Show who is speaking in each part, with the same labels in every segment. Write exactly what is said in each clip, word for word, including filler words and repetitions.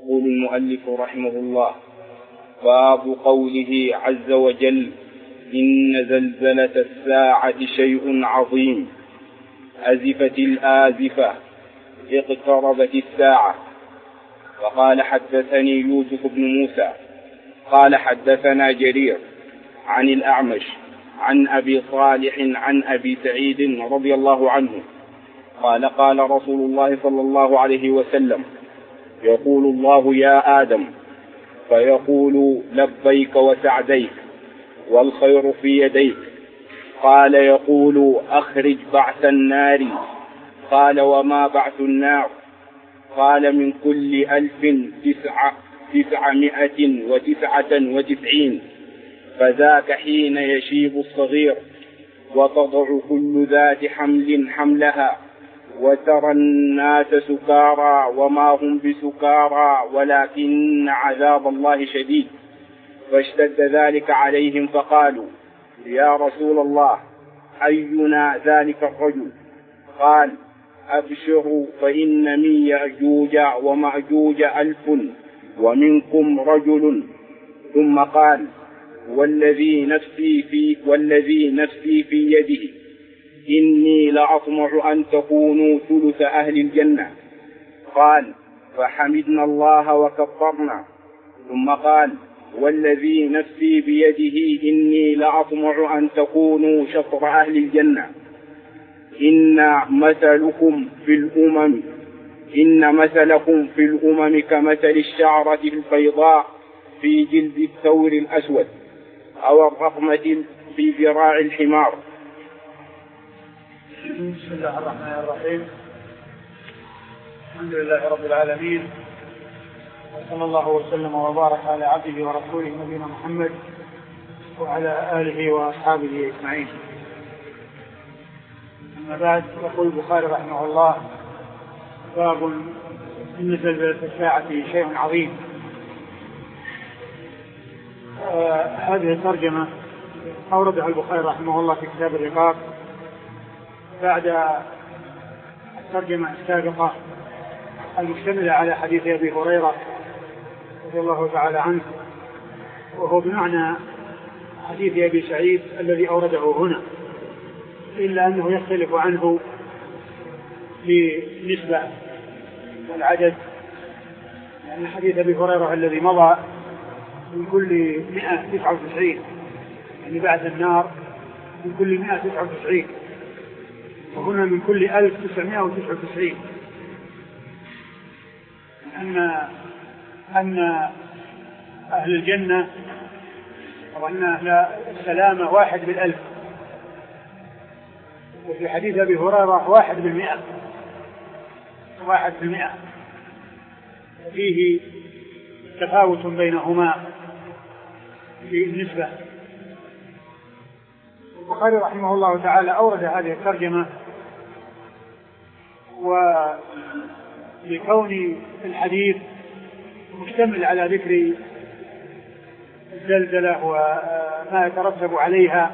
Speaker 1: يقول المؤلف رحمه الله: باب قوله عز وجل: إن زلزلة الساعة شيء عظيم. أزفت الآزفة، اقتربت الساعة. وقال حدثني يوسف بن موسى قال حدثنا جرير عن الأعمش عن أبي صالح عن أبي سعيد رضي الله عنه قال قال رسول الله صلى الله عليه وسلم: يقول الله: يا آدم، فيقول: لبيك وسعديك والخير في يديك. قال: يقول: أخرج بعث النار. قال: وما بعث النار؟ قال: من كل ألف تسع تسعمائة وتسعة وتسعين. فذاك حين يشيب الصغير وتضع كل ذات حمل حملها، وترى الناس سكارى وما هم بسكارى ولكن عذاب الله شديد. فاشتد ذلك عليهم فقالوا: يا رسول الله، أينا ذلك الرجل؟ قال: أبشروا فإن من يأجوج ومأجوج ألف ومنكم رجل. ثم قال: والذي نفسي في والذي نفسي في يده إني لأطمع أن تكونوا ثلث أهل الجنة. قال: فحمدنا الله وكبرنا. ثم قال: والذي نفسي بيده إني لأطمع أن تكونوا شطر أهل الجنة. إن مثلكم في الأمم إن مثلكم في الأمم كمثل الشعرة البيضاء في جلد الثور الأسود أو الرقمة في ذراع الحمار.
Speaker 2: بسم الله الرحمن الرحيم. الحمد لله رب العالمين، وصلى الله وسلم وبارك على عبده ورسوله نبينا محمد وعلى آله وأصحابه أجمعين. أما بعد، يقول البخاري رحمه الله: باب إن زلزلة الساعة شيء عظيم. آه هذه الترجمة أوردها البخاري رحمه الله في كتاب الرقاق بعد الترجمة السابقة المشتملة على حديث أبي هريرة رضي الله تعالى عنه، وهو بمعنى حديث أبي سعيد الذي أورده هنا، إلا أنه يختلف عنه بالنسبة والعدد، لأن حديث أبي هريرة الذي مضى من كل مئة تسعة وتسعين، يعني بعد النار من كل مئة تسعة وتسعين، وهنا من كل ألف تسعمائة وتسعة وتسعين. أن أن أهل الجنة وأن أهل السلامة واحد بالألف، وفي حديث أبي هريرة واحد بالمئة واحد بالمئة فيه تفاوت بينهما في النسبة. البخاري رحمه الله تعالى أورد هذه الترجمة ولكون الحديث مشتمل على ذكر الزلزلة وما يترتب عليها،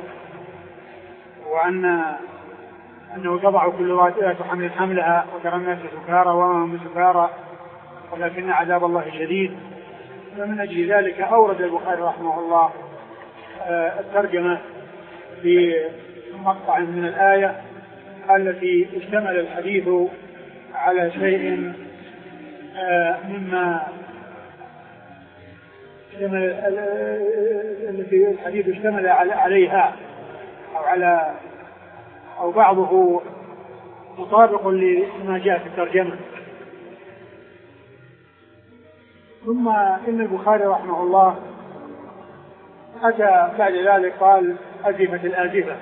Speaker 2: وأن أنه تضع كل ذات حمل حملها، وترى الناس سكارى وما هم بسكارى ولكن عذاب الله شديد. فمن أجل ذلك أورد البخاري رحمه الله الترجمة في مقطع من الآية التي اشتمل الحديث على شيء مما التي الحديث اشتمل عليها أو على أو بعضه مطابق لما جاء في الترجمة. ثم إن البخاري رحمه الله أتى بعد ذلك قال: أزفت الآزفة.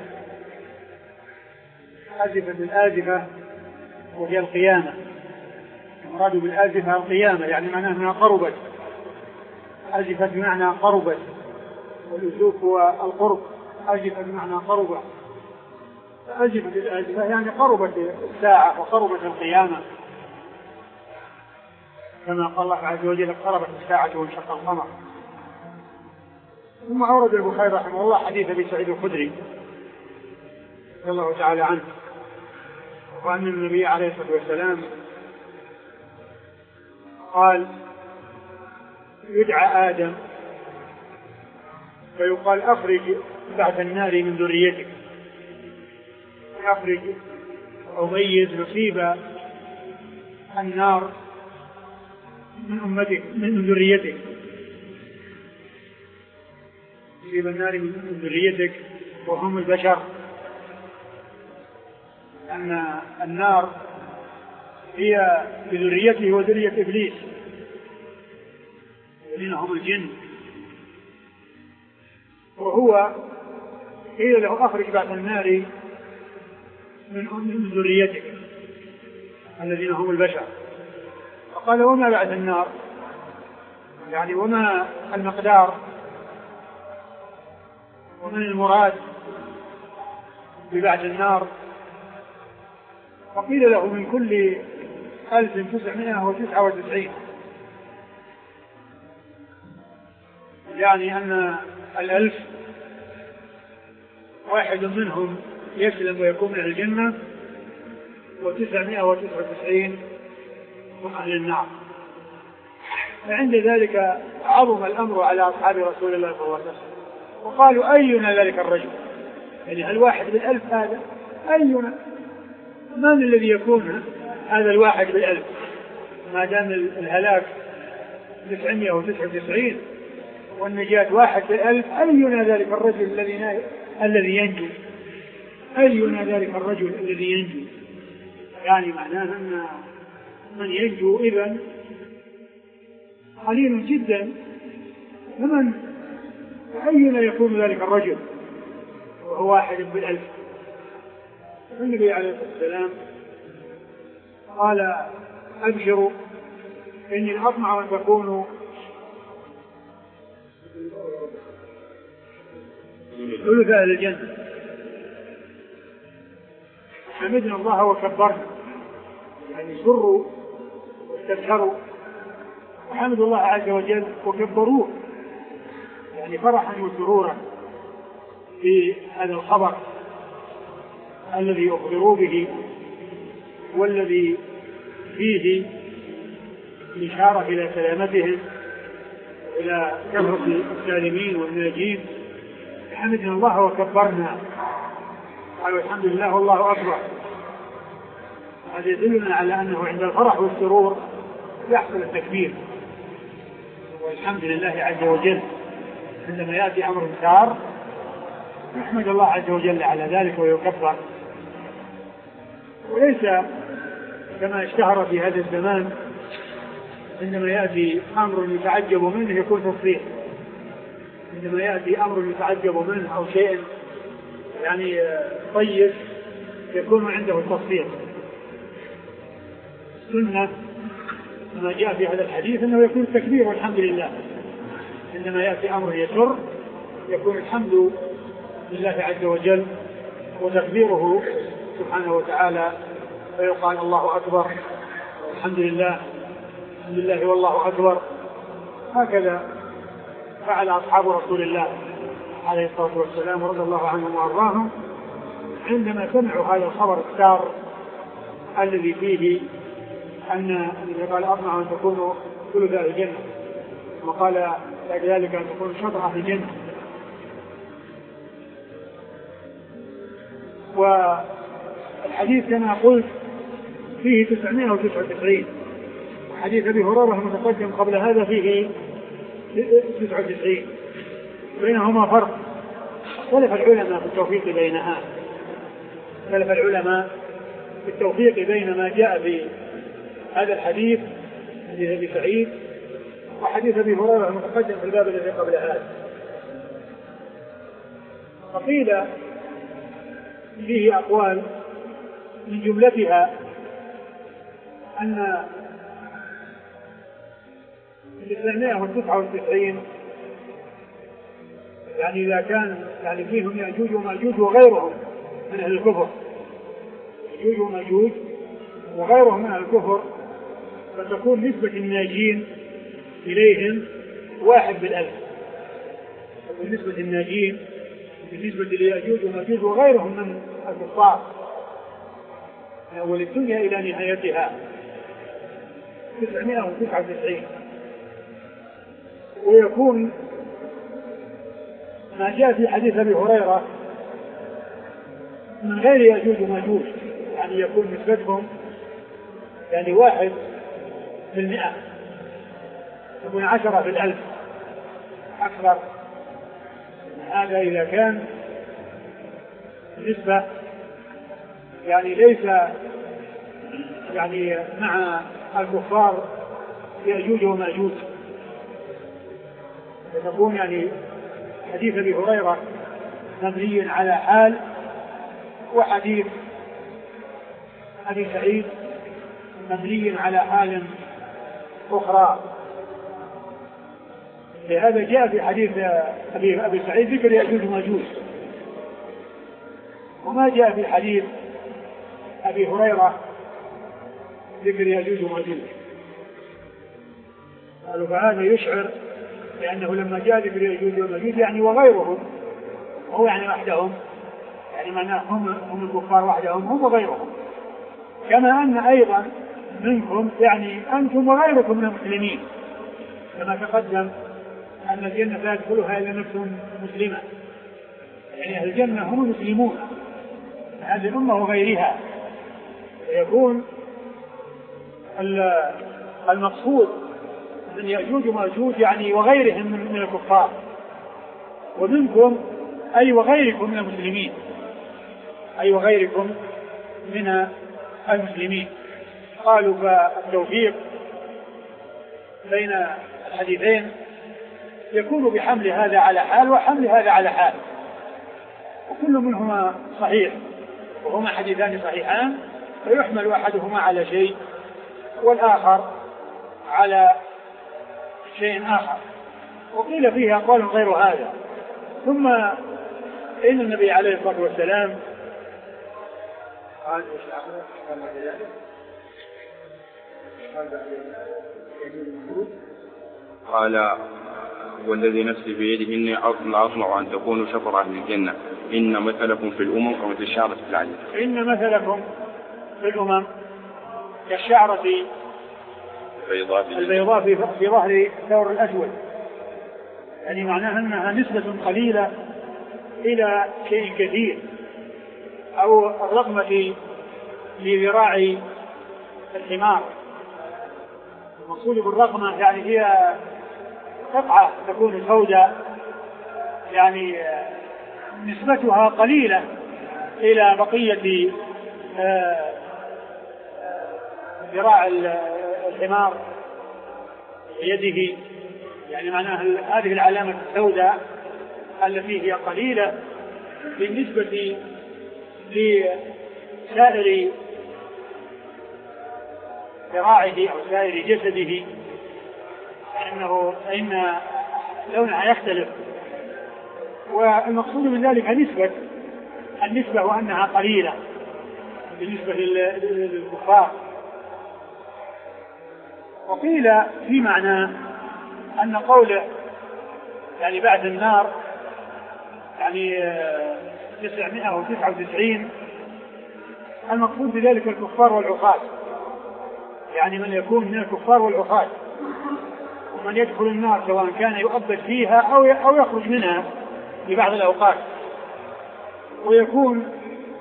Speaker 2: أزفت الآزفة وهي القيامة. المراد بالآزفة القيامة، يعني معناه أنها قربت. أزفت بمعنى قربت، والأزوف هو القرب. أزفت بمعنى قربت، فأزفت الآزفة يعني قربت الساعة وقربت القيامة، كما قال الله عز وجل: اقتربت الساعة وانشق القمر. ثم أورد البخاري رحمه الله حديث أبي سعيد الخدري رضي الله تعالى عنه، وأن النبي عليه الصلاة والسلام قال: يدعى آدم فيقال أخرج بعث النار من ذريتك، أخرج أميز نصيب النار من أمتك من ذريتك، نصيب النار من ذريتك وهم البشر، أن النار هي بذريته وذرية إبليس الذين هم الجن، وهو قيل له أخرج بعث النار من ذريتك الذين هم البشر، فقال وما بعد النار، يعني وما المقدار ومن المراد ببعد النار، فقيل له من كل ألف تسعمائة وتسعة وتسعين، يعني أن الألف واحد منهم يسلم ويكون من الجنة وتسعمائة وتسعة وتسعين من أهل النار. فعند ذلك عظم الأمر على أصحاب رسول الله صلى الله عليه وسلم، وقالوا أينا ذلك الرجل، يعني هل واحد بالألف هذا أينا، من الذي يكون هذا الواحد بالألف ما دام الهلاك تسعمائة وتسعة وتسعين والنجاة واحد بالألف، أينا ذلك الرجل الذي الذي ينجو، أينا ذلك الرجل الذي ينجو، يعني معناه أن من ينجو إذن قليل جدا، فمن أينا يكون ذلك الرجل وهو واحد بالألف. النبي عليه الصلاة والسلام قال أبشروا إني أطمع أن تكونوا ثلث أهل الجنة. حمدنا الله وكبرنا، يعني سروا واستبشروا وحمدوا الله عز وجل وكبروه، يعني فرحا وسرورا في هذا الخبر الذي أخبروا به والذي فيه إشارة إلى سلامتهم إلى كثرة السالمين والناجين. حمدنا الله وكبرنا، قالوا الحمد لله والله أكبر. هذا يدلنا على أنه عند الفرح والسرور يحصل التكبير والحمد لله عز وجل. عندما يأتي أمر سار يحمد الله عز وجل على ذلك ويكبر، وليس كما اشتهر في هذا الزمان عندما يأتي أمر يتعجب منه يكون تصريح، عندما يأتي أمر يتعجب منه أو شيء يعني طيب يكون عنده التصريح. السنة كما جاء في هذا الحديث أنه يكون التكبير والحمد لله، عندما يأتي أمر يسر يكون الحمد لله عز وجل وتكبيره سبحانه وتعالى، فيقال الله أكبر الحمد لله الحمد لله والله أكبر. هكذا فعل أصحاب رسول الله عليه الصلاة والسلام رضي الله عنهم وأرضاهم عندما سمعوا هذا الخبر السار الذي فيه أن قال أطمع أن تكونوا ثلث أهل الجنة، وقال كذلك أن تكونوا شطر أهل الجنة. والحديث كما قلت فيه تسعمائة وتسعة وتسعين، حديث أبي هريرة المتقدم قبل هذا فيه تسعة وتسعين، بينهما فرق. اختلف العلماء في التوفيق بينها، اختلف العلماء في التوفيق بين ما جاء في هذا الحديث حديث أبي سعيد وحديث أبي هريرة المتقدم في الباب الذي قبل هذا. فقيل فيه أقوال من جملتها أن تسعمائة وتسعة وتسعين يعني إذا كان يعني فيهم يأجوج ومأجوج وغيرهم من أهل الكفر، يأجوج ومأجوج وغيرهم من أهل الكفر، فتكون نسبة الناجين إليهم واحد بالألف، ونسبة الناجين بالنسبة ليأجوج ومأجوج وغيرهم من الكفار من أول الدنيا إلى نهايتها تسعمائة وتسعة وتسعين. ويكون ما جاء في حديث أبي هريرة من غير يأجوج وماجوج، يعني يكون نسبتهم يعني واحد في المئة، يكون عشرة في الألف أكثر. هذا إذا كان نسبة يعني ليس يعني مع الكفار يأجوج وماجوج، فتكون يعني حديث أبي هريرة مبني على حال، وحديث أبي سعيد مبني على حال أخرى. لهذا جاء في حديث أبي, أبي سعيد ذكر يأجوج وماجوج، وما جاء في حديث أبي هريرة ذكر يأجوج وماجوج. قالوا فهذا يشعر لأنه لما جاء ذكر يأجوج وماجوج يعني وغيرهم، هو يعني وحدهم، يعني معناه هم, هم الكفار وحدهم هم وغيرهم، كما أن أيضا منكم يعني أنتم وغيركم من المسلمين، كما تقدم أن الجنة لا يدخلها إلا نفس مسلمة، يعني أهل الجنة هم المسلمون هذه الأمة وغيرها. يكون المقصود من يأجوج وماجوج يعني وغيرهم من الكفار، ومنكم أي وغيركم من المسلمين، أي وغيركم من المسلمين. قالوا فالتوفيق بين الحديثين يكون بحمل هذا على حال وحمل هذا على حال، وكل منهما صحيح، وهما حديثان صحيحان، فيحمل أحدهما على شيء والآخر على شيء آخر. وقيل فيها أقوال غير هذا. ثم إن النبي عليه الصلاة والسلام قال
Speaker 1: قال والذي نفسي بيده إني أطمع أن تكونوا شطر أهل الجنة، إن مثلكم في الأمم كمثل الشعرة في العجل.
Speaker 2: إن مثلكم في الأمم كالشعرة البيضاء في, في ظهر الثور الأسود، يعني معناها أنها نسبة قليلة إلى شيء كثير، أو الرقمة لذراع الحمار. المقصود بالرقمة يعني هي قطعة تكون سوداء، يعني نسبتها قليلة إلى بقية ذراع الحمار يده، يعني معناها هذه العلامة السوداء التي هي قليلة بالنسبة لسائر ذراعه أو سائر جسده، لأنه إن لونها يختلف. والمقصود من ذلك نسبة النسبة وأنها قليلة بالنسبة للكفار. وقيل في معنى أن قوله يعني بعد النار يعني تسعمائة وتسعة وتسعين، المقصود بذلك الكفار والعصاة، يعني من يكون من الكفار والعصاة، ومن يدخل النار سواء كان يؤبد فيها أو أو يخرج منها في بعض الأوقات. ويكون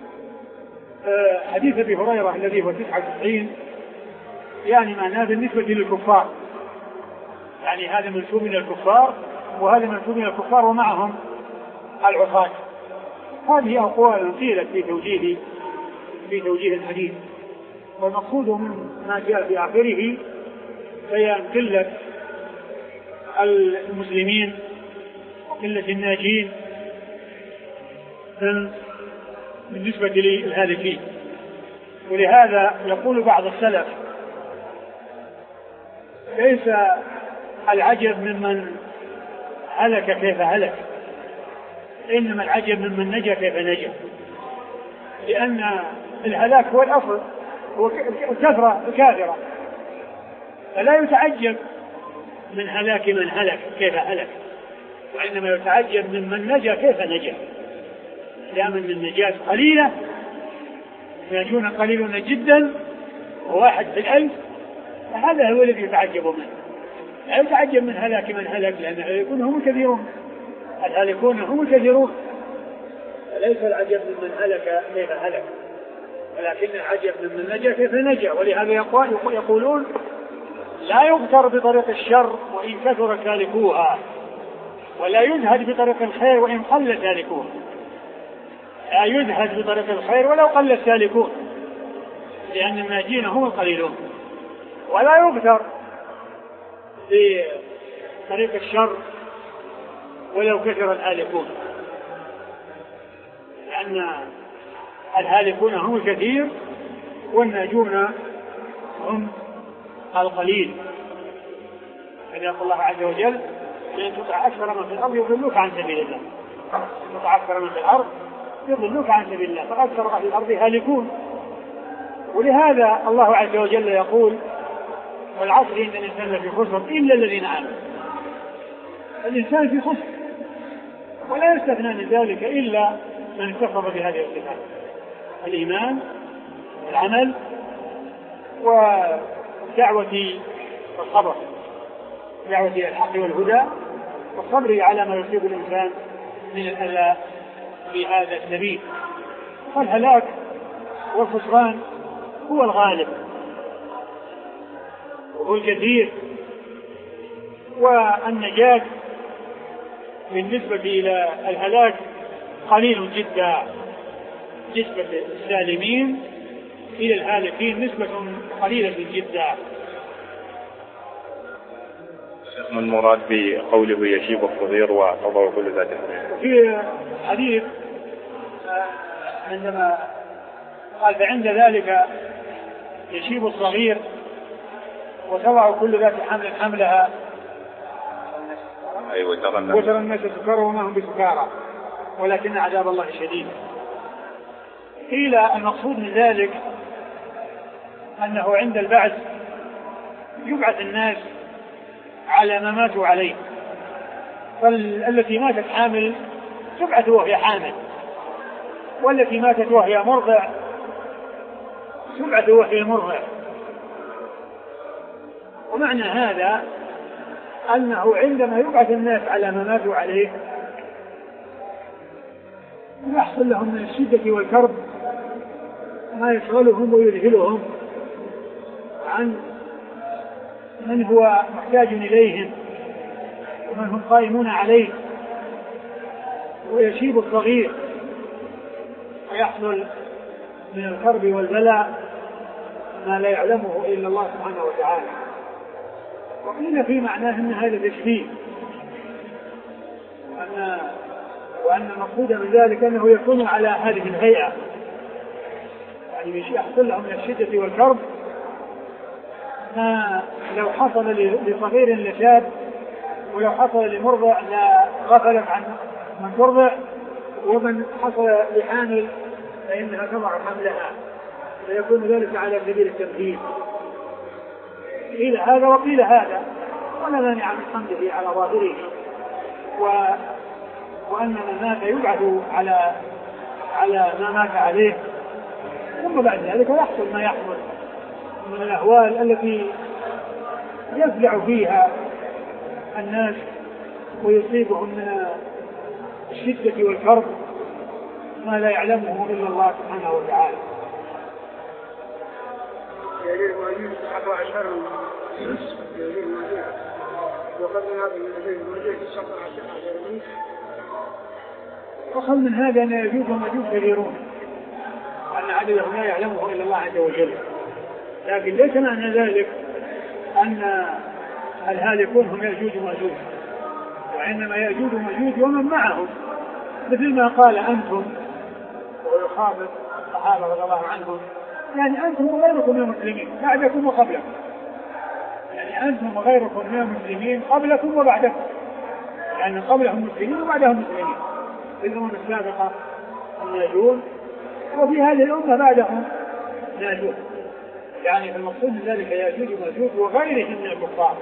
Speaker 2: حديث أبي هريرة الذي هو تسعة وتسعين يعني معناه بالنسبة للكفار، يعني هذا منسوب من الكفار وهذا منسوب من الكفار ومعهم العصاة. هذه أقوال قيلت في توجيه في توجيه الحديث، والمقصود من ما جاء في آخره بيان قلة المسلمين وقلة الناجين بالنسبة للهالكين. ولهذا يقول بعض السلف ليس العجب ممن هلك كيف هلك، إنما العجب ممن نجا كيف نجا، لأن الهلاك هو الأصل، هو الكثرة الكاثرة، فلا يتعجب من هلاك من هلك كيف هلك، وإنما يتعجب ممن نجا كيف نجا. دائما النجاة قليلة، ينجون قليلون جدا وواحد في الألف، فهذا هو الذي يتعجب منه. لا يتعجب من هلاك من هلك، لأن الهالكون هم الكثيرون، الهالكون هم الكثيرون، ليس العجب ممن هلك كيف هلك، ولكن العجب ممن نجا كيف نجا. ولهذا يقولون لا يغتر بطريق الشر وإن كثر سالكوها، ولا يزهد بطريق الخير وإن قل سالكوها. لا يزهد بطريق الخير ولو قل السالكون، لأن الناجين هم القليلون. ولا يغتر بطريق الشر ولو كثر الهالكون، لأن الهالكون هم الكثير والناجون هم القليل. يقول الله عز وجل: لأن تطع أكثر من في الأرض يضلوك عن سبيل الله. تطع أكثر من في الأرض يضلوك عن سبيل الله، فأكثر أهل الأرض هالكون. ولهذا الله عز وجل يقول: والعصر إن الإنسان لفي خسر إلا الذين آمنوا. الإنسان في خسر، ولا يستثنى من ذلك إلا من اتصف بهذه الصفات: الإيمان والعمل ودعوة والصبر، دعوة إلى الحق والهدى والصبر على ما يصيب الإنسان من الأذى في هذا السبيل. فالهلاك والخسران هو الغالب وهو الكثير، والنجاة بالنسبة إلى الهلاك قليل جدا. نسبة السالمين إلى الهالكين نسبة قليلة جدا.
Speaker 1: ما المراد بقوله يشيب الصغير وتضع كل ذات حمل؟
Speaker 2: في حديث عندما قال: فعند ذلك يشيب الصغير وتضع كل ذات حمل حملها،
Speaker 1: أيوة،
Speaker 2: وترى الناس سكارى وما هم بسكارى ولكن عذاب الله شديد. قيل المقصود من ذلك أنه عند البعث يبعث الناس على ما ماتوا عليه، فالتي ماتت حامل تبعث وهي حامل، والتي ماتت وهي مرضع تبعث وهي مرضع. ومعنى هذا أنه عندما يبعث الناس على ما ماتوا عليه يحصل لهم من الشدة والكرب ما يشغلهم ويذهلهم عن من هو محتاج إليهم ومن هم قائمون عليه. ويشيب الصغير ويحصل من الكرب والبلاء ما لا يعلمه إلا الله سبحانه وتعالى. وقيل في معناه أن هذا تشبيه، وأن وأن المقصود من ذلك أنه يكون على هذه الهيئة، يعني يحصل لهم من الشدة والكرب ما لو حصل لصغير لشاب، ولو حصل لمرضع لغفلت عن من ترضع، ومن حصل لحامل فإنها تضع حملها، فيكون ذلك على سبيل التمثيل. قيل هذا وقيل هذا، ولا مانع من حمله على ظاهره، و... وأن من مات يبعث على على ما مات عليه، ثم بعد ذلك يحصل ما يحصل من الأهوال التي يفزع فيها الناس ويصيبهم من الشدة والكرب ما لا يعلمه إلا الله سبحانه وتعالى.
Speaker 3: يجب أن يتحقق عشر يجب الموجود وقد من هذا الموجود الموجود يتحقق عشر.
Speaker 2: وخل من هذا أن يجوز ومجوز كثيرون، وأن عددهم لا يعلمه إلا الله عز وجل، لكن ليس معنى ذلك أن الهالكون هم يأجوج ومأجوج، وإنما يأجوج ومأجوج ومن معهم، مثل ما قال أنتم ويخاطب الصحابة رضي الله عنهم: يعني أنتم وغيركم من المسلمين بعدكم وقبلكم، يعني أنتم وغيركم من المسلمين قبلكم وبعدكم، لأن يعني قبلهم مسلمين وبعدهم مسلمين في الأمم السابقة الناجون، وفي هذه الأمة بعدهم ناجون. يعني في المقصود من ذلك يأجوج ومأجوج وغيرهم من الكفار،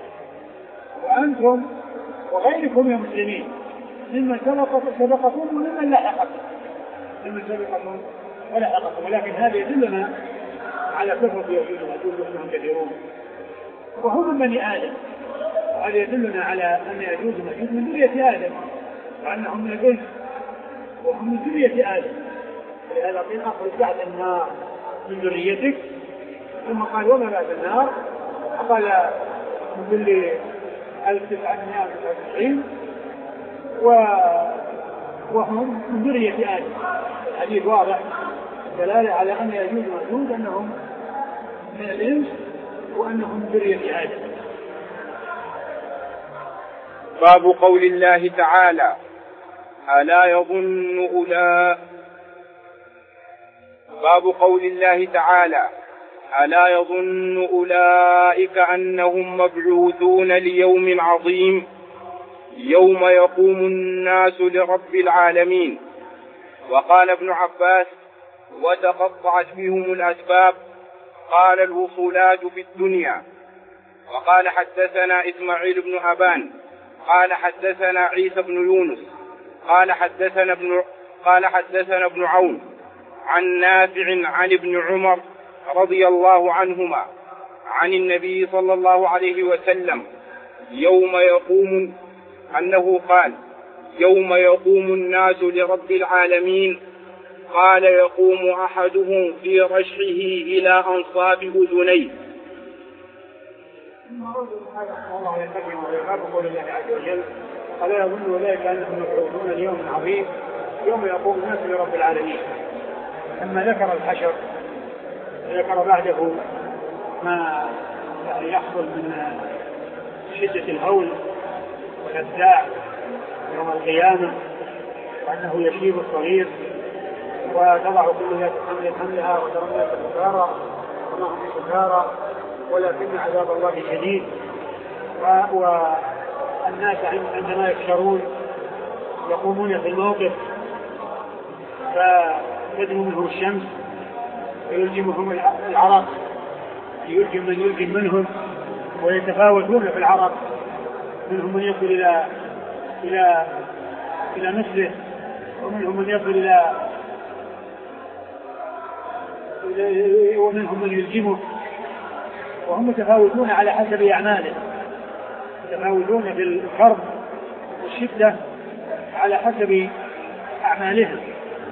Speaker 2: وأنتم وغيركم من المسلمين ممن سبقكم وممن لاحقكم، ممن سبقكم ولحقكم. ولكن هذا يدلنا على كثرة يأجوج ومأجوج وأنهم كثيرون، وهم من بني آدم، وهذا يدلنا على أن يجوز ومأجوج من ذرية آدم وأنهم من الإنس وهم من ذرية آدم. لهذا قيل أخرج بعد النار من ذريتك، ثم قال وما بعد النار؟ قال من كل ألف تسعمائة وتسعة وتسعين وهم من ذرية آدم. الحديث واضح دلالة على أن يجوز ومأجوج أنهم من الإنس وأنهم من ذرية آدم.
Speaker 1: باب قول الله تعالى ألا يظن أولئك باب قول الله تعالى ألا يظن أولئك أنهم مبعوثون ليوم عظيم يوم يقوم الناس لرب العالمين. وقال ابن عباس وتقطعت بهم الأسباب، قال الوصولات في الدنيا. وقال حدثنا إسماعيل بن أبان قال حدثنا عيسى بن يونس قال حدثنا ابن قال حدثنا ابن عون عن نافع عن ابن عمر رضي الله عنهما عن النبي صلى الله عليه وسلم يوم يقوم أنه قال يوم يقوم الناس لرب العالمين، قال يقوم أحدهم في رشحه إلى أنصاب أذنيه.
Speaker 2: ألا يظن أولئك أنهم مبعوثون ليوم عظيم يوم يقوم الناس لرب العالمين. لما ذكر الحشر ذكر بعده ما يعني يحصل من شدة الهول والأفزاع يوم القيامة، وأنه يشيب الصغير وتضع كل ذات حمل حملها وترى الناس سكارى وما هم سكارى ولكن عذاب الله شديد. والناس عندما يكشرون يقومون في الموقف فتدنو منهم الشمس ويلجمهم العرق، يلجم من يلجم منهم ويتفاوتون في العرق، منهم من يصل إلى إلى إلى مثله ومنهم من يصل إلى ومنهم من يلجمه، وهم متفاوتون على حسب أعماله، متفاوتون في الكرب والشدة على حسب أعمالهم.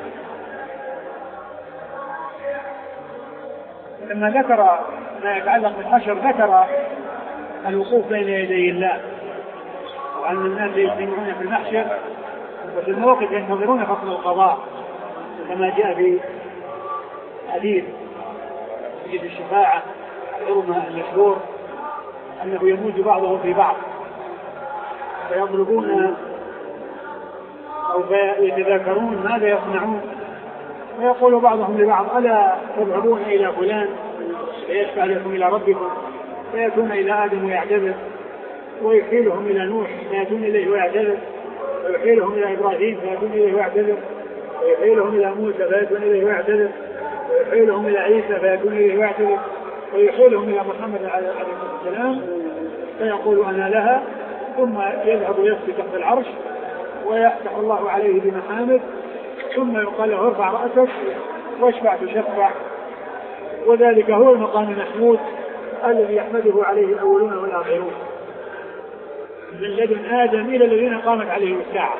Speaker 2: لما ذكر ما يتعلق بالحشر ذكر الوقوف بين يدي الله، وأن الناس يجتمعون في المحشر وفي الموقف ينتظرون فصل القضاء، كما جاء في حديث حديث الشفاعة العظمى المشهور أنه يموت بعضهم في بعض فيضربون أو يتذاكرون ماذا يصنعون، ويقول بعضهم لبعض ألا تذهبون إلى فلان فيشفع لكم إلى ربكم، فيأتون إلى آدم ويعتذر، ويحيلهم إلى نوح فيأتون إليه ويعتذر، ويحيلهم إلى إبراهيم فيأتون إليه ويعتذر، ويحيلهم إلى موسى فيأتون إليه ويعتذر، ويحيلهم إلى عيسى فيأتون إليه ويعتذر، ويحيلهم إلى محمد عليه السلام فيقول أنا لها، ثم يذهب ويسقي تحت العرش ويفتح الله عليه بمحامد، ثم يقال له ارفع رأسك واشفع تشفع. وذلك هو المقام المحمود الذي يحمده عليه الأولون والآخرون من لدن آدم إلى الذين قامت عليهم الساعة.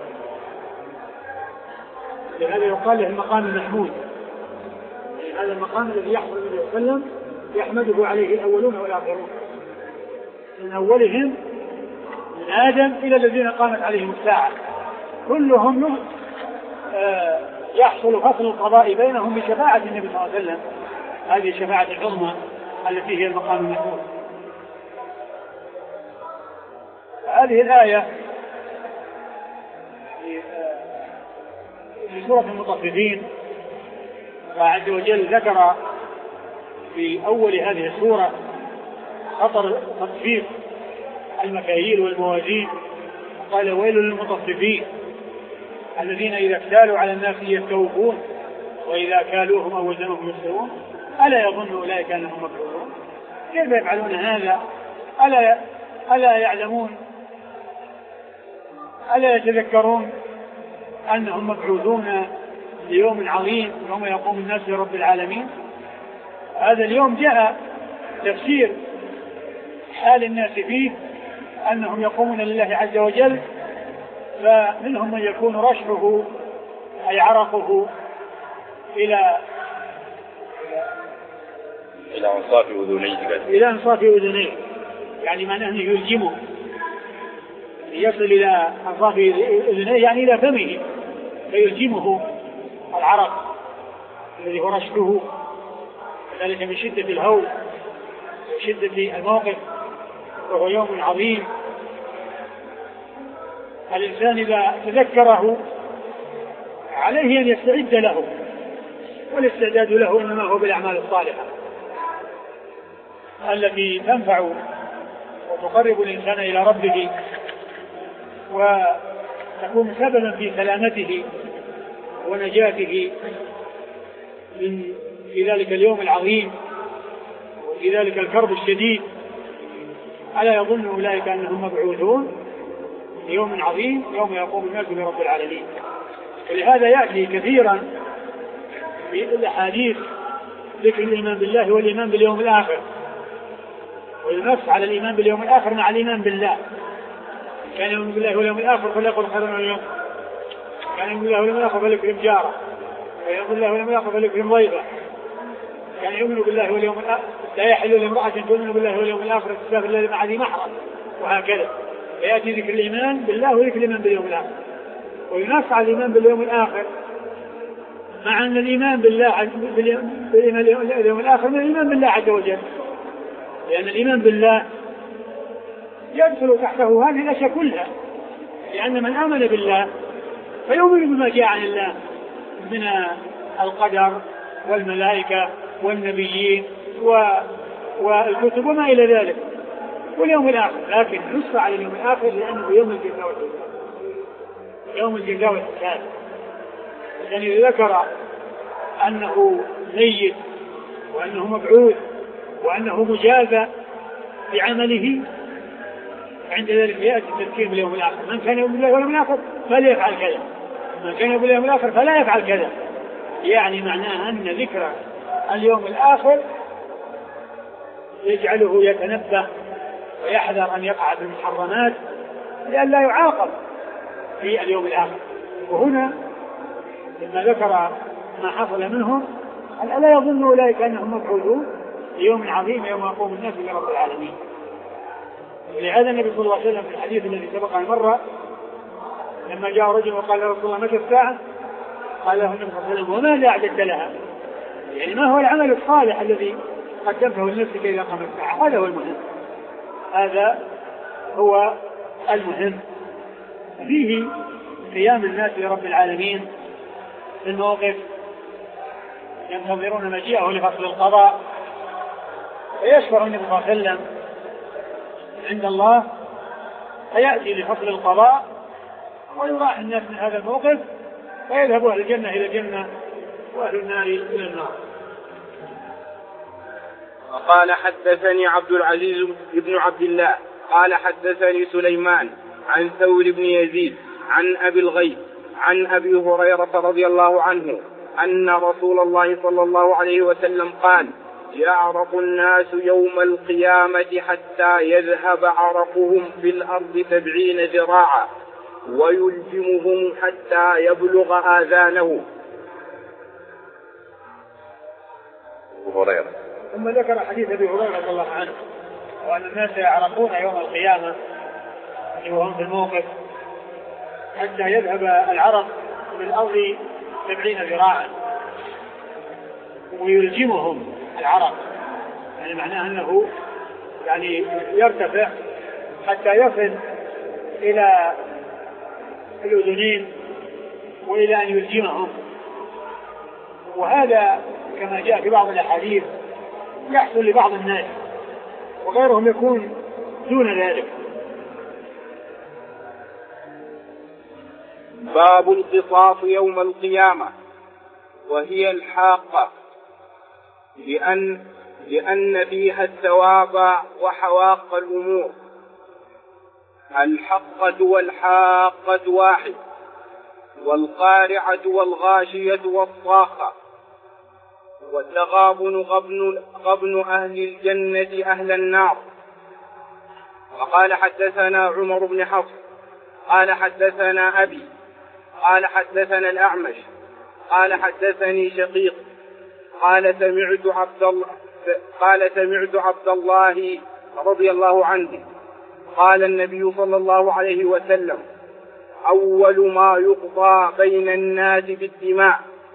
Speaker 2: لهذا يقال له المقام المحمود، هذا المقام الذي يحصل النبي صلى الله عليه وسلم يحمده عليه الأولون والآخرون من أولهم من آدم إلى الذين قامت عليهم الساعة، كلهم آه يحصل فصل القضاء بينهم بشفاعة النبي صلى الله عليه وسلم، هذه الشفاعة العظمى التي هي المقام المحمود. هذه الآية في سورة المطففين، فعز وجل ذكر في أول هذه السورة خطر تطفيف المكاييل والموازين، قال ويل للمطففين الذين إذا اكتالوا على الناس يستوفون وإذا كالوهم أو وزنوهم يخسرون ألا يظن أولئك أنهم مبعوثون. كيف يفعلون هذا؟ ألا ألا يعلمون؟ ألا يتذكرون أنهم مبعوثون ليوم عظيم يوم يقوم الناس لرب العالمين؟ هذا اليوم جاء تفسير حال الناس فيه أنهم يقومون لله عز وجل، فمنهم من يكون رشحه أي عرقه إلى
Speaker 1: إلى أنصاف أذنيه
Speaker 2: إلى أنصاف أذنيه، يعني معناه أنه يلجمه يصل إلى أنصاف أذنيه يعني إلى فمه، فيلجمه العرق الذي هو رشحه، ذلك من شدة الهول وشدة الموقف، وهو يوم عظيم. الإنسان إذا تذكره عليه أن يستعد له، والاستعداد له إنما هو بالأعمال الصالحة التي تنفع وتقرب الإنسان إلى ربه وتكون سببا في سلامته ونجاته من في ذلك اليوم العظيم وفي ذلك الكرب الشديد. ألا يظن أولئك أنهم مبعوثون يوم عظيم يوم يقوم الناس لرب العالمين. ولهذا يأتي كثيرا في الأحاديث ذكر الإيمان بالله والإيمان باليوم الآخر، والنص على الإيمان باليوم الآخر مع الإيمان بالله. كان يؤمن بالله واليوم الآخر فليقل خيرا اليوم، كان يؤمن بالله واليوم الآخر فليكرم جاره، كان يؤمن بالله واليوم الآخر فليكرم ضيفه، كان يؤمن بالله واليوم الآخر لا يحل لامرأة تؤمن بالله واليوم الآخر تسافر الليل مع ذي محرم، وهكذا. فيأتي ذكر الإيمان بالله وذكر الإيمان باليوم الآخر، وينص على الإيمان باليوم الآخر مع أن الإيمان بالله باليوم الآخر من الإيمان بالله عز وجل، لأن الإيمان بالله يدخل تحته هذه الأشياء كلها، لأن من آمن بالله فيؤمن بما جاء عن الله من القدر والملائكة والنبيين والكتب وما إلى ذلك واليوم الآخر. لكن نص على اليوم الآخر لأنه يوم الجزاء والحساب، يوم الجزاء والحساب. يعني ذكر أنه ميت وأنه مبعوث وأنه مجازى بعمله، عند ذلك يأتي التذكير باليوم الآخر. من كان يؤمن بالله واليوم الآخر فليفعل كذا، من كان يؤمن بالله واليوم الآخر فلا يفعل كذا. يعني معناها أن ذكر اليوم الآخر يجعله يتنبه ويحذر أن يقع في المحرمات لأن لا يعاقب في اليوم الآخر. وهنا لما ذكر ما حصل منهم ألا يظن أولئك أنهم مبعوثون يوم عظيم يوم يقوم الناس لرب العالمين. ولهذا النبي صلى الله عليه وسلم في الحديث الذي سبق مرة لما جاء رجل وقال يا رسول الله متى الساعة؟ قال له النبي صلى الله عليه وسلم وماذا أعددت لها؟ يعني ما هو العمل الصالح الذي قدمته لنفسك إذا قام الساعة؟ هذا هو المهم، هذا هو المهم. فيه قيام الناس لرب العالمين في الموقف، ينتظرون مجيئه لفصل القضاء، فيشفع النبي صلى الله عليه وسلم عند الله فيأتي لفصل القضاء ويراح الناس من هذا الموقف، فيذهب أهل الجنة إلى الجنة وأهل النار إلى النار.
Speaker 1: وقال حدثني عبد العزيز بن عبد الله قال حدثني سليمان عن ثور بن يزيد عن أبي الغيث عن أبي هريرة رضي الله عنه أن رسول الله صلى الله عليه وسلم قال يعرق الناس يوم القيامة حتى يذهب عرقهم في الأرض سبعين ذراعا ويلجمهم حتى يبلغ آذانه. أبو هريرة.
Speaker 2: ثم ذكر حديث أبي هريرة رضي الله عنه وأن الناس يعرقون يوم القيامة وهم في الموقف حتى يذهب العرق من الأرض سبعين ذراعا ويلجمهم العرق، يعني معناه أنه يعني يرتفع حتى يصل إلى الأذنين وإلى أن يلجمهم. وهذا كما جاء في بعض الأحاديث يحصل لبعض الناس وغيرهم يكون دون ذلك.
Speaker 1: باب القصاص يوم القيامة، وهي الحاقة لأن, لأن فيها الثواب وحواق الأمور. الحقة والحاقة واحد، والقارعة والغاشية والصاخة. والتغابن غبن, غبن أهل الجنة أهل النار. وقال حدثنا عمر بن حفص قال حدثنا أبي قال حدثنا الأعمش قال حدثني شقيق قال سمعت عبد الله قال سمعت عبد الله رضي الله عنه قال النبي صلى الله عليه وسلم أول ما يقضى بين الناس بالدماء.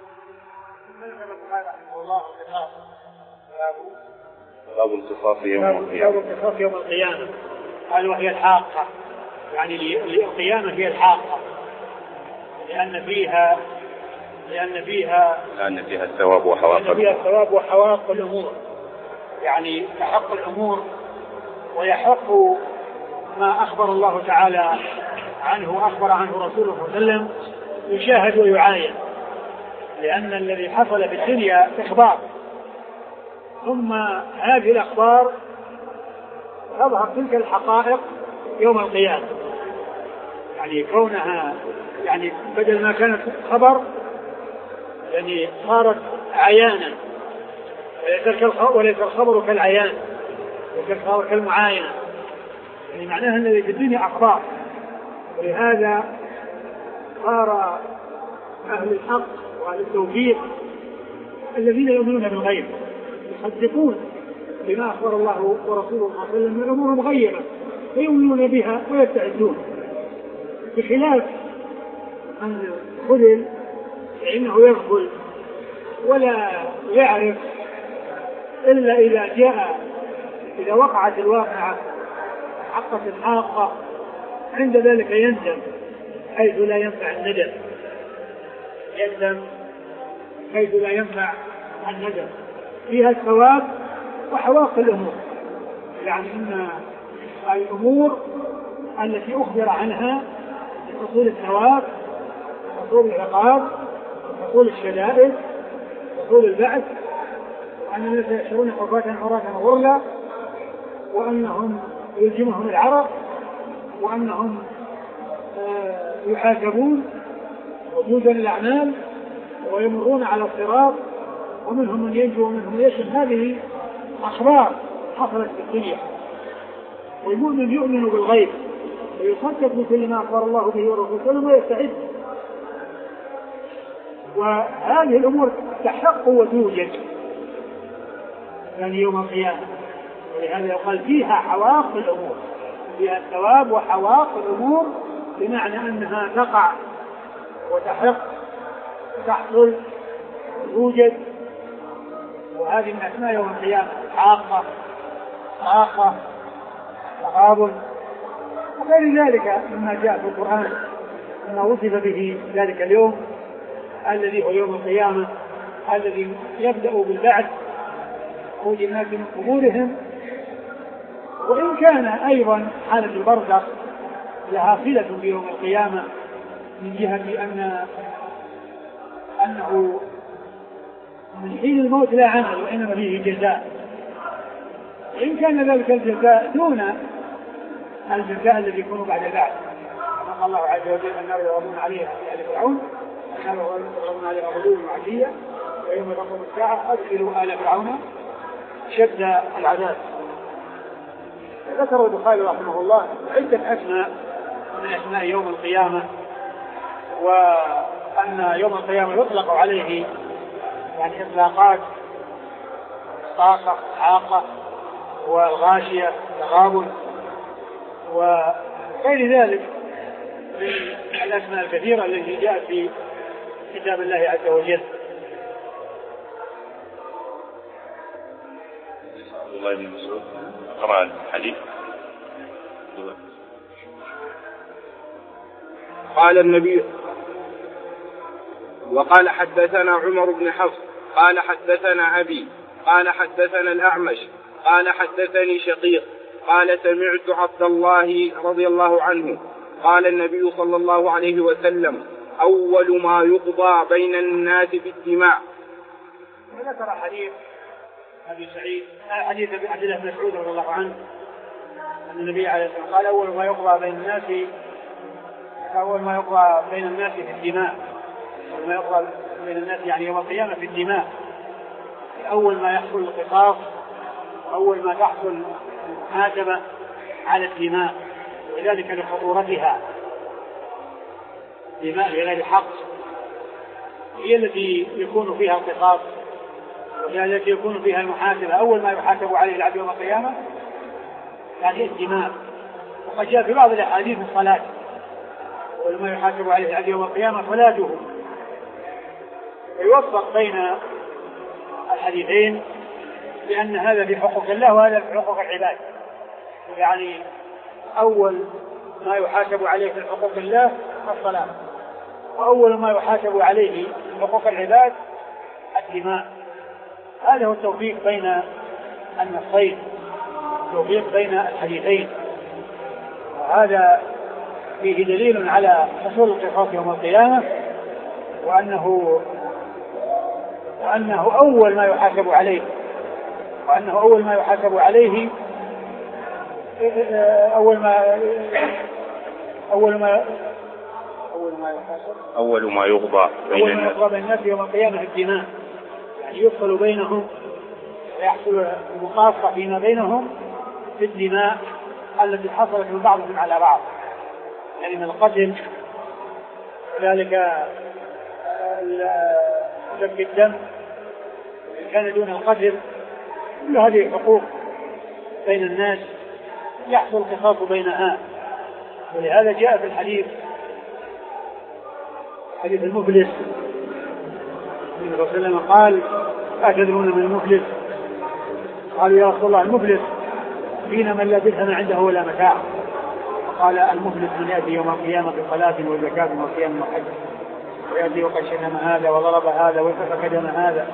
Speaker 4: باب القصاص يوم القيامة.
Speaker 2: باب القصاص يوم القيامة. قال وهي الحاقة، يعني القيامة هي الحاقة لأن فيها لأن فيها
Speaker 4: لأن فيها الثواب وحواق
Speaker 2: لأن فيها الثواب وحواق الأمور، يعني تحق الأمور ويحق ما أخبر الله تعالى عنه وأخبر عنه رسوله صلى الله عليه وسلم يشاهد ويعاين، لأن الذي حصل في الدنيا إخبار، ثم هذه الأخبار تظهر تلك الحقائق يوم القيامة، يعني كونها يعني بدل ما كانت خبر يعني صارت عيانا، وليس الخبر كالعيان وليس الخبر كالمعاينة، يعني معناها الذي في الدنيا أخبار. ولهذا صار أهل الحق وأهل التوفيق الذين يؤمنون بالغيب يصدقون بما أخبر الله ورسوله صلى الله عليه وسلم من أمور مغيبة فيؤمنون بها ويستعدون، بخلاف أن خذل فإنه يغفل ولا يعرف إلا إذا جاء إذا وقعت الواقعة حقت الحاقة، عند ذلك يندم حيث لا ينفع الندم، يندم حيث لا ينفع الندم. فيها الثواب وحواق الأمور، يعني إن الأمور التي أخبر عنها حصول الثواب حصول العقاب حصول الشدائد حصول البعث، أن الناس يحشرون حفاة عراة غرلا، وأنهم يلجمهم العرق، وأنهم يحاسبون وجودا الأعمال ويمرون على الصراط ومنهم من ينجو ومنهم يشهد. هذه أخبار حصلت في الدنيا، والمؤمن يؤمن بالغيب ويصدق بكل ما أخبر الله به ورسوله ويستعد، وهذه الأمور تحق وتوجد يعني يوم القيامة. ولهذا يقال فيها حواق الأمور، فيها الثواب وحواق الأمور، بمعنى أنها تقع وتحق وتحصل وتوجد، وهذه من أسماء يوم القيامة حاقة حاقة تغابن وغير ذلك مما جاء في القرآن مما وصف به ذلك اليوم الذي هو يوم القيامة، الذي يبدأ بالبعث خروج الناس من قبورهم، وإن كان أيضا حالة البرزخ لها صلة بيوم القيامة من جهة أن أنه من حين الموت لا عمل وإنما فيه جزاء، وإن كان ذلك الجزاء دون الجزاء الذي يكون بعد ذلك. قال الله عز وجل النار يعرضون عليها في آل فرعون، النار يعرضون عليها غدوا وعشيا ويوم تقوم الساعة أدخلوا آل فرعون شد العذاب. ذكر البخاري رحمه الله عدة أسماء من أسماء يوم القيامة، وأن يوم القيامة يطلق عليه يعني إطلاقات طاقة حاقة والغاشية تغابن وغير ذلك من الأسماء الكثيرة التي جاءت في كتاب الله عز وجل.
Speaker 4: الله بن مسعود قرأ الحديث.
Speaker 1: قال النبي وقال حدثنا عمر بن حفص قال حدثنا أبي قال حدثنا الأعمش قال حدثني شقيق قال سمعت عبد الله رضي الله عنه قال النبي صلى الله عليه وسلم أول ما يقضى بين الناس بالدماء.
Speaker 2: وذكر حديث أبي سعيد حديث أبي عبد الله بن مسعود رضي الله عنه أن النبي عليه الصلاة والسلام قال أول ما يقضى بين الناس أول ما يقضى بين الناس في الدماء، أول ما يقضى بين الناس يعني يوم القيامة في الدماء، أول ما يحصل القصاص، أول ما تحصل المحاكمة على الدماء، وذلك لخطورتها. دماء بغير حق هي التي يكون فيها القصاص، وهي التي يكون فيها المحاسبة. أول ما يحاسب عليه العبد يوم القيامة هذه الدماء. وقد جاء في بعض الأحاديث الصلاة، أول ما يحاسب عليه العبد يوم القيامة صلاته. ويوفق بين الحديثين لأن هذا في حقوق الله وهذا في حقوق العباد. يعني أول ما يحاسب عليه في حقوق الله الصلاة، وأول ما يحاسب عليه في حقوق العباد الدماء. هذا هو التوفيق بين النصين، التوفيق بين الحديثين. وهذا فيه دليل على حصول القصاص يوم القيامة، وأنه وأنه أول ما يحاسب عليه وأنه أول ما يحاسب عليه أول ما أول ما أول ما يحاسب
Speaker 4: أول ما يقضى بين الناس
Speaker 2: أول ما يقضى الناس يوم القيامة الدماء، يعني يفصل بينهم ويحصل المقاصة فيما بينهم في الدماء التي حصلت من بعضهم على بعض، يعني من القتل، ذلك سفك الدم إن كان دون القتل. كل هذه حقوق بين الناس يحصل القصاص بينها. ولهذا جاء في الحديث حديث المفلس، النبي صلى الله عليه وسلم قال: أتدرون من المفلس؟ قالوا: يا رسول الله المفلس فينا من لا درهم عنده ولا متاع. قال: المفلس من يأتي يوم القيامة بصلاة وزكاة وصيام وحج، ويأتي وقد شتم هذا وضرب هذا وسفك دم هذا،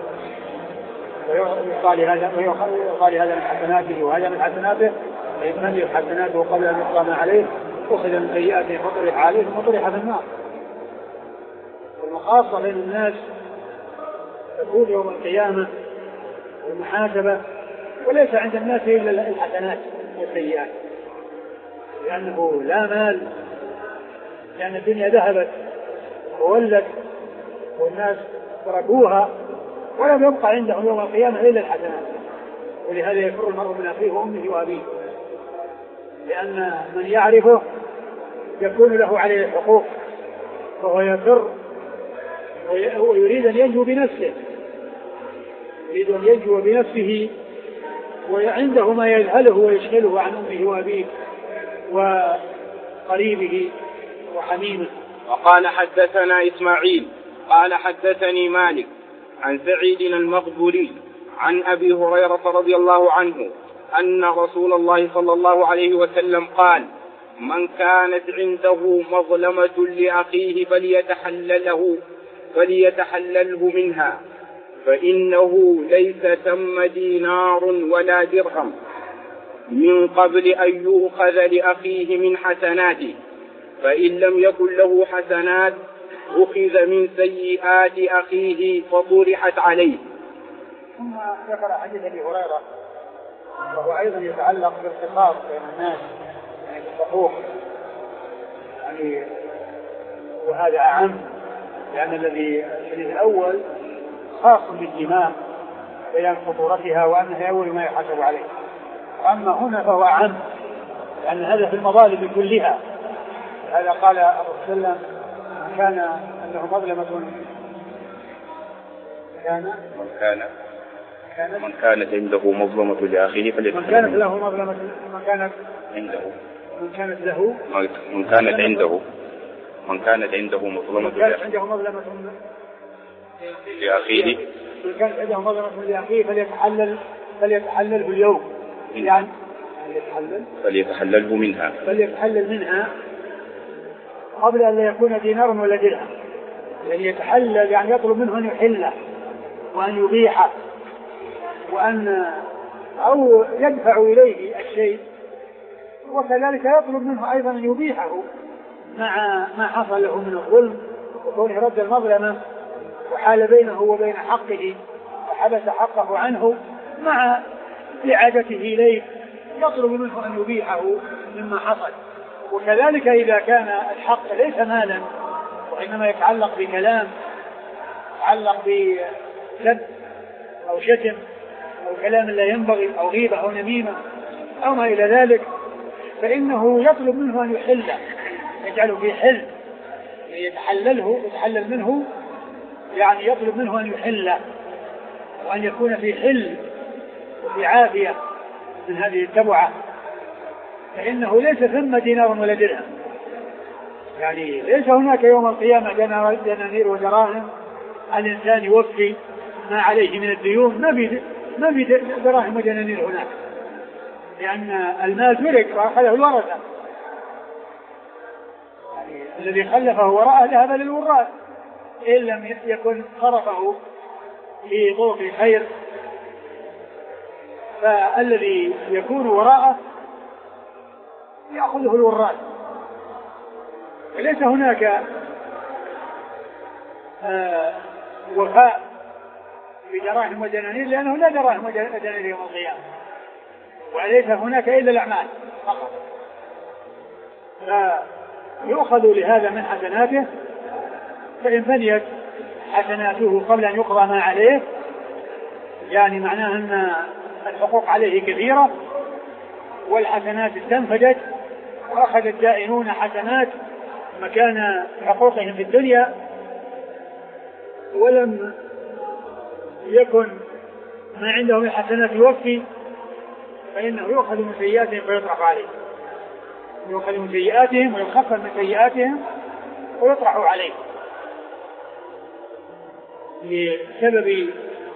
Speaker 2: ويقال هذا ويقال هذا من حسناته وهذا من حسناته، فإن حسناته قبل أن يقام عليه أخذ من سيئاته فطرح عليه وطرح في النار. والمخاصة بين الناس تكون يوم القيامة والمحاسبة، وليس عند الناس إلا الحسنات والسيئات، لأنه لا مال، لأن الدنيا ذهبت وولت والناس تركوها ولم يبقى عندهم يوم القيامة إلا الحسنات. ولهذا يفر المرء من أخيه وأمه وأبيه، لأن من يعرفه يكون له عليه الحقوق، فهو يفر ويريد أن ينجو بنفسه يريد أن ينجو بنفسه وعنده ما يذهله ويشغله عن أمه وأبيه وقريبه وحميمه.
Speaker 1: وقال: حدثنا إسماعيل قال حدثني مالك عن سعيد المقبوري عن أبي هريرة رضي الله عنه أن رسول الله صلى الله عليه وسلم قال: من كانت عنده مظلمة لأخيه فليتحلله فليتحلله منها، فإنه ليس ثم دينار ولا درهم من قبل أن يؤخذ لأخيه من حسناته، فإن لم يكن له حسنات أخذ من سيئات أخيه فطرحت عليه.
Speaker 2: ثم ذكر حديث أبي هريرة وهو أيضا يتعلق بالقصاص بين الناس، يعني بالحقوق، يعني وهذا أعم، لأن الذي الحديث الأول خاص بالدماء بيان خطورتها وأنها أول ما يحاسب عليه، وأما هنا فهو أعم لأن هذا في المظالم كلها. هذا قال أبو سلم: كان أنه مظلمة كان
Speaker 4: من كان كان من كانت عنده مظلمة لأخيه فليتحلل
Speaker 2: من كانت له مظلمة من كانت
Speaker 4: عنده
Speaker 2: من كانت له
Speaker 4: من كانت عنده من كانت عنده مظلمة
Speaker 2: من كانت عنده مظلمة
Speaker 4: لأخيه
Speaker 2: من كانت عنده مظلمة لأخيه فليتحلل فليتحلل باليوم، يعني فليتحلل
Speaker 4: فليتحلله منها
Speaker 2: فليتحلل منها قبل أن لا يكون دينار ولا درهم. يعني يتحلل يعني يطلب منه أن يحله وأن يبيحه وأن أو يدفع إليه الشيء، وكذلك يطلب منه أيضا أن يبيحه مع ما حصل له من الظلم وكونه رد المظلمة وحال بينه وبين حقه وحبس حقه عنه، مع إعادته إليه يطلب منه أن يبيحه مما حصل. وكذلك إذا كان الحق ليس مالا وإنما يتعلق بكلام، يتعلق بسب أو شتم أو كلام لا ينبغي أو غيبة أو نميمة أو ما إلى ذلك، فإنه يطلب منه أن يحله، يجعله في حل، يتحلله يتحلل منه، يعني يطلب منه أن يحله وأن يكون في حل وفي عافية من هذه التبعة، فإنه ليس ثم دينار ولا درهم، يعني ليس هناك يوم القيامة دنانير ودراهم الإنسان يوفي ما عليه من الديون، ما في ما في دراهم ودنانير هناك، لأن المال سرق وأخذه الورثة، يعني الذي خلفه وراءه ذهب للوراث إن لم يكن صرفه في طرق الخير، فالذي يكون وراءه يأخذه الوراث. وليس هناك آه وفاء بدراهم ودنانير، لأنه لا دراهم ودنانير يوم القيامة، وليس هناك إلا الأعمال فقط، فيؤخذ لهذا من حسناته، فإن بنيت حسناته قبل أن يقضى ما عليه، يعني معناه أن الحقوق عليه كثيرة والحسنات استنفدت وأخذ الدائنون حسنات مكان حقوقهم في الدنيا، ولم يكن ما عندهم الحسنات يوفي، فإنه يؤخذ من سيئاتهم فيطرح عليه، يؤخذ من سيئاتهم ويخفف من سيئاتهم ويطرح عليه بسبب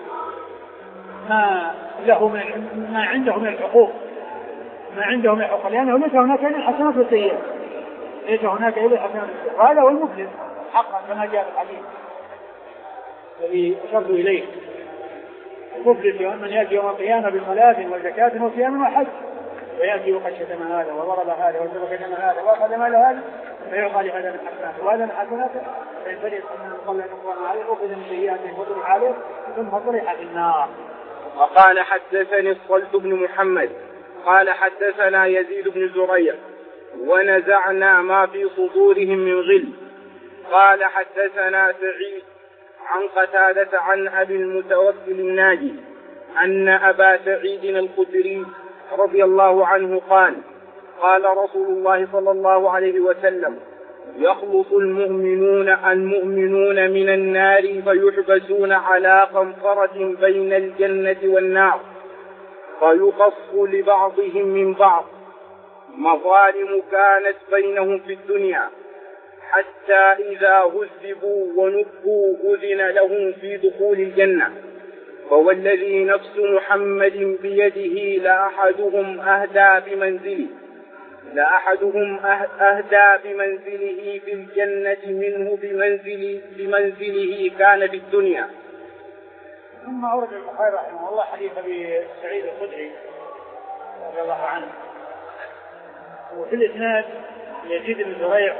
Speaker 2: ما له من ما عنده من الحقوق، ما عنده من الحقوق، لأنه ليس هناك إلا الحسنات والسيئات، ليس هناك إلا الحسنات والسيئات، وهذا هو المفلس حقا كما جاء في الحديث الذي أشرت إليه. المفلس من يأتي يوم القيامة بصلاة وزكاة وصيام وحج، ويأتي وقد شتم هذا وضرب هذا وسفك دم هذا وأخذ مال هذا، فيعطى لهذا من حسناته وهذا من حسناته، فإن فريق من قبل أن يقرن عليه أخذ من سيئاته وطرح عليه ثم طرح في النار.
Speaker 1: وقال حدثني الصلت بن محمد قال حدثنا يزيد بن زريع ونزعنا ما في صدورهم من غل. قال حدثنا سعيد عن قتادة عن أبي المتوكل الناجي أن أبا سعيد الخدري رضي الله عنه قال قال رسول الله صلى الله عليه وسلم: يخلص المؤمنون المؤمنون من النار فيحبسون على قنطرة بين الجنة والنار، فيقص لبعضهم من بعض مظالم كانت بينهم في الدنيا، حتى إذا هذبوا ونبوا أذن لهم في دخول الجنة. فوالذي نفس محمد بيده لأحدهم أهدى بمنزله لأحدهم أهدى بمنزله في الجنة منه بمنزله, بمنزله كان في الدنيا.
Speaker 2: ثم أورد البخاري رحمه الله حديث أبي سعيد الخدري رضي الله عنه، وفي الإسناد يزيد بن زريع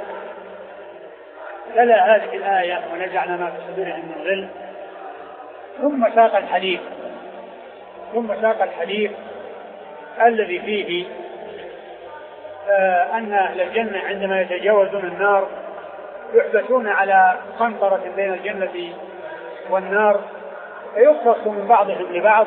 Speaker 2: تلا هذه الآية: ونزعنا ما في صدورهم من غل، ثم ساق الحديث ثم ساق الحديث الذي فيه آه أن أهل الجنة عندما يتجاوزون النار يحبسون على قنطرة بين الجنة والنار، فيختص من بعضهم لبعض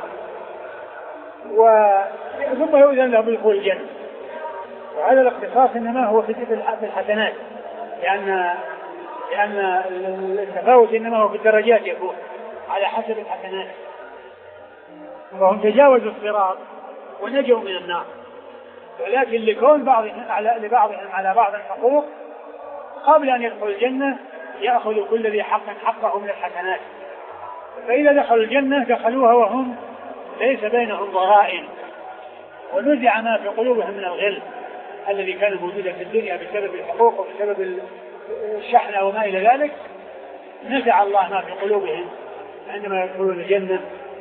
Speaker 2: ثم يؤذن لهم بدخول الجنة. وهذا الاختصاص إنما هو في الحسنات، لأن لأن التفاوت إنما هو في الدرجات، يكون على حسب الحسنات، وهم تجاوزوا الصراط ونجوا من النار، ولكن لكون بعضهم على لبعضهم على بعض الحقوق قبل أن يدخلوا الجنة يأخذ كل ذي حق حقه من الحسنات، فإذا دخلوا الجنة دخلوها وهم ليس بينهم ضرائب، ونزع ما في قلوبهم من الغل الذي كان موجودا في الدنيا بسبب الحقوق وبسبب الشحنة وما إلى ذلك. نزع الله ما في قلوبهم عندما يدخلون الجنة،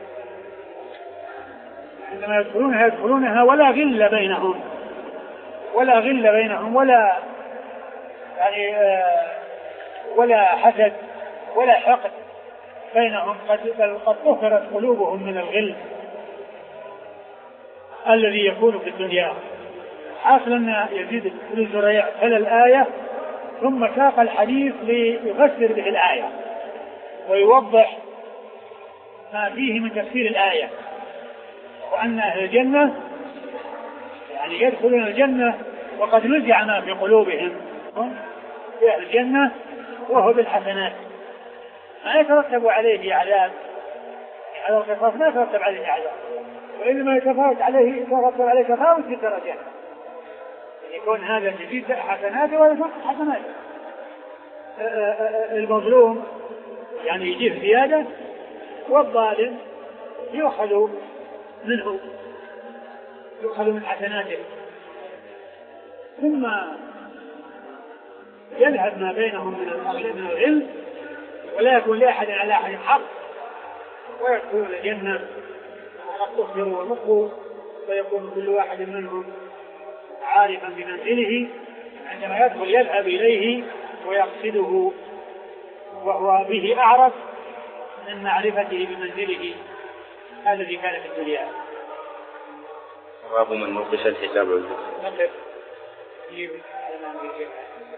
Speaker 2: عندما يدخلونها يدخلونها ولا غل بينهم ولا غل بينهم ولا يعني ولا حسد ولا حقد بينهم، قد قد طهرت قلوبهم من الغل الذي يكون في الدنيا. حاصل أن يزيد بن زريع تلا الآية ثم ساق الحديث ليفسر به الآية ويوضح ما فيه من تفسير الآية، وأن أهل الجنة يعني يدخلون الجنة وقد نزع ما في قلوبهم في أهل الجنة وهو بالحسنات ما يترتب عليه عذاب، على القصاص ما يترتب عليه عذاب، وإنما يتفاوت عليه يترتب عليه تفاوت في الدرجات، يكون هذا جديد حسناته ولا يكون حسناته. المظلوم يعني يجيب زيادة والظالم يؤخذ منه يؤخذ من حسناته، ثم يذهب ما بينهم من العلم ولا يكون لأحد على أحد حق، ويدخلون الجنة وقد تصبروا ونقوا، ويكون كل واحد منهم عارفا بمنزله عندما يدخل يذهب إليه ويقصده وهو به أعرف من معرفته بمنزله هذا الذي كان في الدنيا.
Speaker 4: باب من نوقش الحساب.
Speaker 2: نقف.